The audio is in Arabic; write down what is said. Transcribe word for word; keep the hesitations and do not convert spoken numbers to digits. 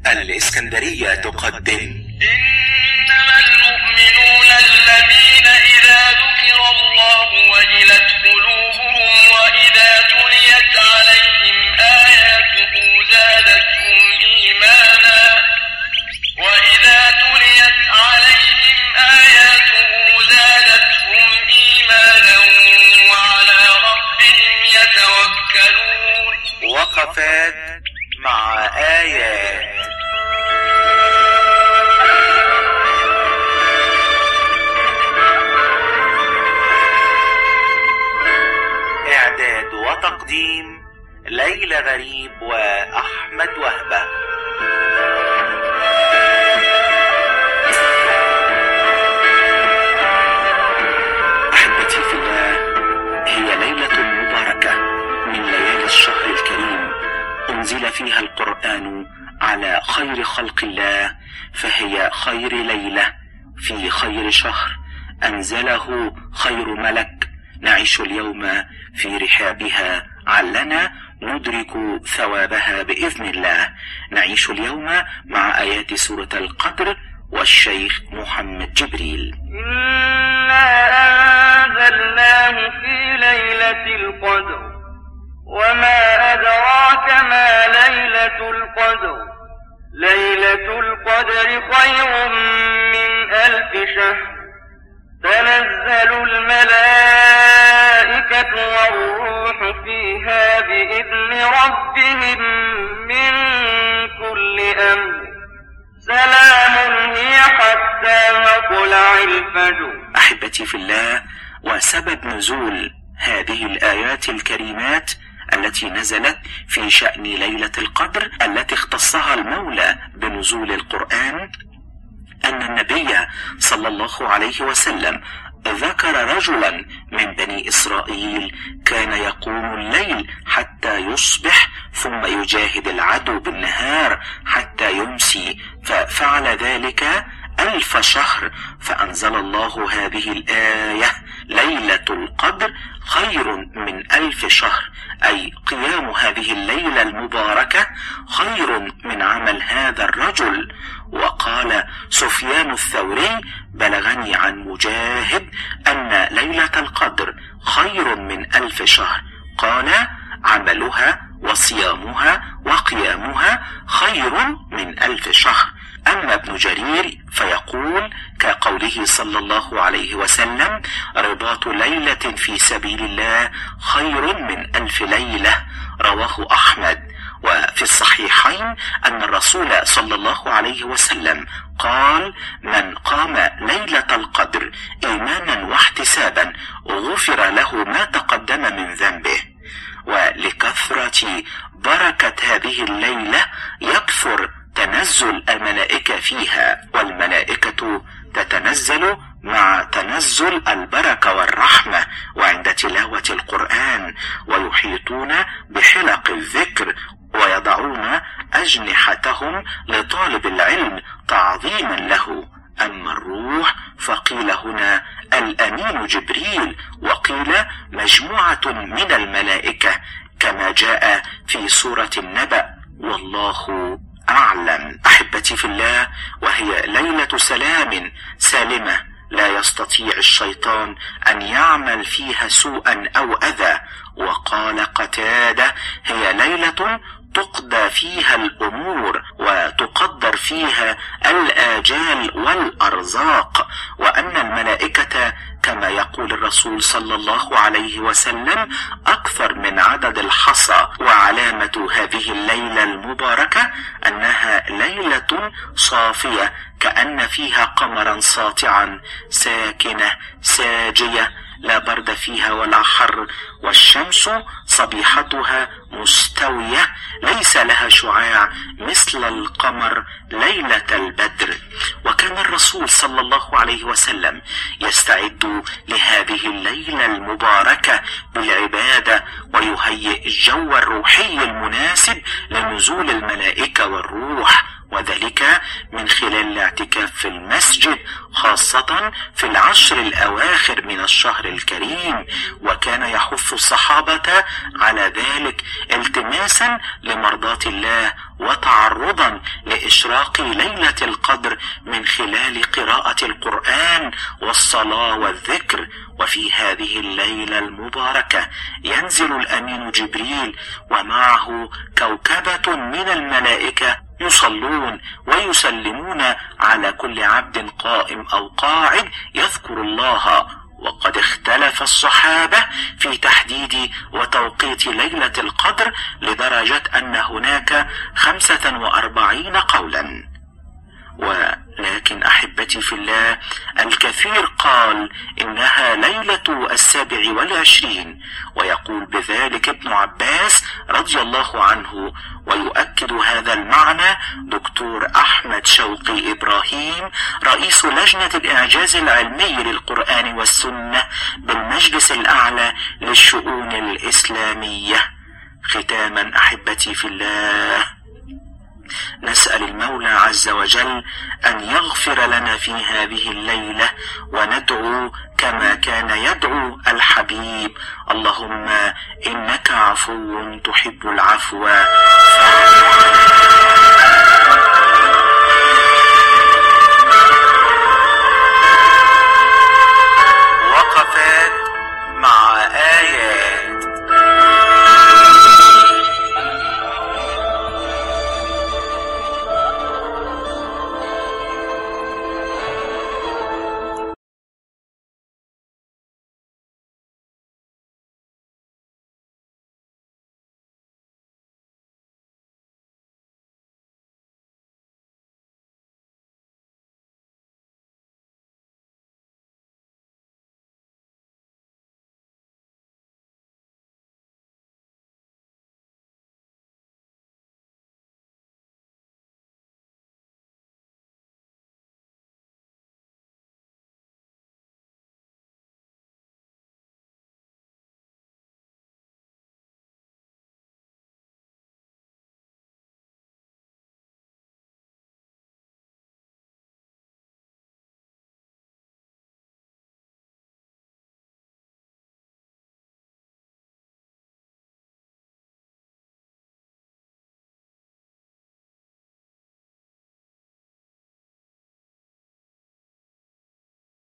الإسكندرية تقدم إنما المؤمنون الذين إذا ذكر الله وجلت قلوبهم وإذا تليت عليهم آياته زادتهم إيمانا وإذا تليت عليهم آياته زادتهم إيمانا وعلى ربهم يتوكلون. وقفات مع آيات. إعداد وتقديم ليلى غريب وأحمد وهبة. أحبتي في الله، هي ليلة مباركة من ليالي الشهر الكريم، أنزل فيها القرآن على خير خلق الله، فهي خير ليلة في خير شهر أنزله خير ملك. نعيش اليوم في رحابها علنا ندرك ثوابها بإذن الله. نعيش اليوم مع آيات سورة القدر والشيخ محمد جبريل. إنا أنزلناه في ليلة القدر وما أدراك ما ليلة القدر ليلة القدر خير من ألف شهر تنزل الملائكة والروح فيها بإذن ربهم من كل أمر سلام هي حتى مطلع الفجر. أحبتي في الله، وسبب نزول هذه الآيات الكريمات التي نزلت في شأن ليلة القدر التي اختصها المولى بنزول القرآن أن النبي صلى الله عليه وسلم ذكر رجلا من بني إسرائيل كان يقوم الليل حتى يصبح ثم يجاهد العدو بالنهار حتى يمسي، ففعل ذلك ألف شهر، فأنزل الله هذه الآية ليلة القدر خير من ألف شهر، أي قيام هذه الليلة المباركة خير من عمل هذا الرجل. وقال سفيان الثوري: بلغني عن مجاهد أن ليلة القدر خير من ألف شهر، قال عملها وصيامها وقيامها خير من ألف شهر. أما ابن جرير فيقول كقوله صلى الله عليه وسلم: رباط ليلة في سبيل الله خير من ألف ليلة، رواه أحمد. وفي الصحيحين أن الرسول صلى الله عليه وسلم قال: من قام ليلة القدر إيمانا واحتسابا غفر له ما تقدم من ذنبه. ولكثرة بركة هذه الليلة يكثر تنزل الملائكة فيها، والملائكة تتنزل مع تنزل البركة والرحمة وعند تلاوة القرآن، ويحيطون بحلق الذكر ويضعون أجنحتهم لطالب العلم تعظيما له. أما الروح فقيل هنا الأمين جبريل، وقيل مجموعة من الملائكة كما جاء في سورة النبأ، والله أعلم. أحبتي في الله، وهي ليلة سلام سالمة لا يستطيع الشيطان أن يعمل فيها سوءا أو أذى. وقال قتادة: هي ليلة تقضى فيها الأمور وتقدر فيها الآجال والأرزاق، وأن الملائكة كما يقول الرسول صلى الله عليه وسلم أكثر من عدد الحصى. وعلامة هذه الليلة المباركة أنها ليلة صافية كأن فيها قمرا ساطعا، ساكنة ساجية، لا برد فيها ولا حر، والشمس صبيحتها مستوية ليس لها شعاع مثل القمر ليلة البدر. وكان الرسول صلى الله عليه وسلم يستعد لهذه الليلة المباركة بالعبادة ويهيئ الجو الروحي المناسب لنزول الملائكة والروح، وذلك من خلال الاعتكاف في المسجد خاصة في العشر الأواخر من الشهر الكريم. وكان يحث الصحابة على ذلك التماسا لمرضاة الله وتعرضا لإشراف إشراق ليلة القدر من خلال قراءة القرآن والصلاة والذكر. وفي هذه الليلة المباركة ينزل الأمين جبريل ومعه كوكبة من الملائكة يصلون ويسلمون على كل عبد قائم أو قاعد يذكر الله. وقد اختلف الصحابة في تحديد وتوقيت ليلة القدر لدرجة أن هناك خمسة وأربعين قولا. ولكن أحبتي في الله، الكثير قال إنها ليلة السابع والعشرين، ويقول بذلك ابن عباس رضي الله عنه. ويؤكد هذا المعنى دكتور أحمد شوقي إبراهيم رئيس لجنة الإعجاز العلمي للقرآن والسنة بالمجلس الأعلى للشؤون الإسلامية. ختاما أحبتي في الله، نسأل المولى عز وجل أن يغفر لنا في هذه الليلة، وندعو كما كان يدعو الحبيب: اللهم إنك عفو تحب العفو فاعف عنا.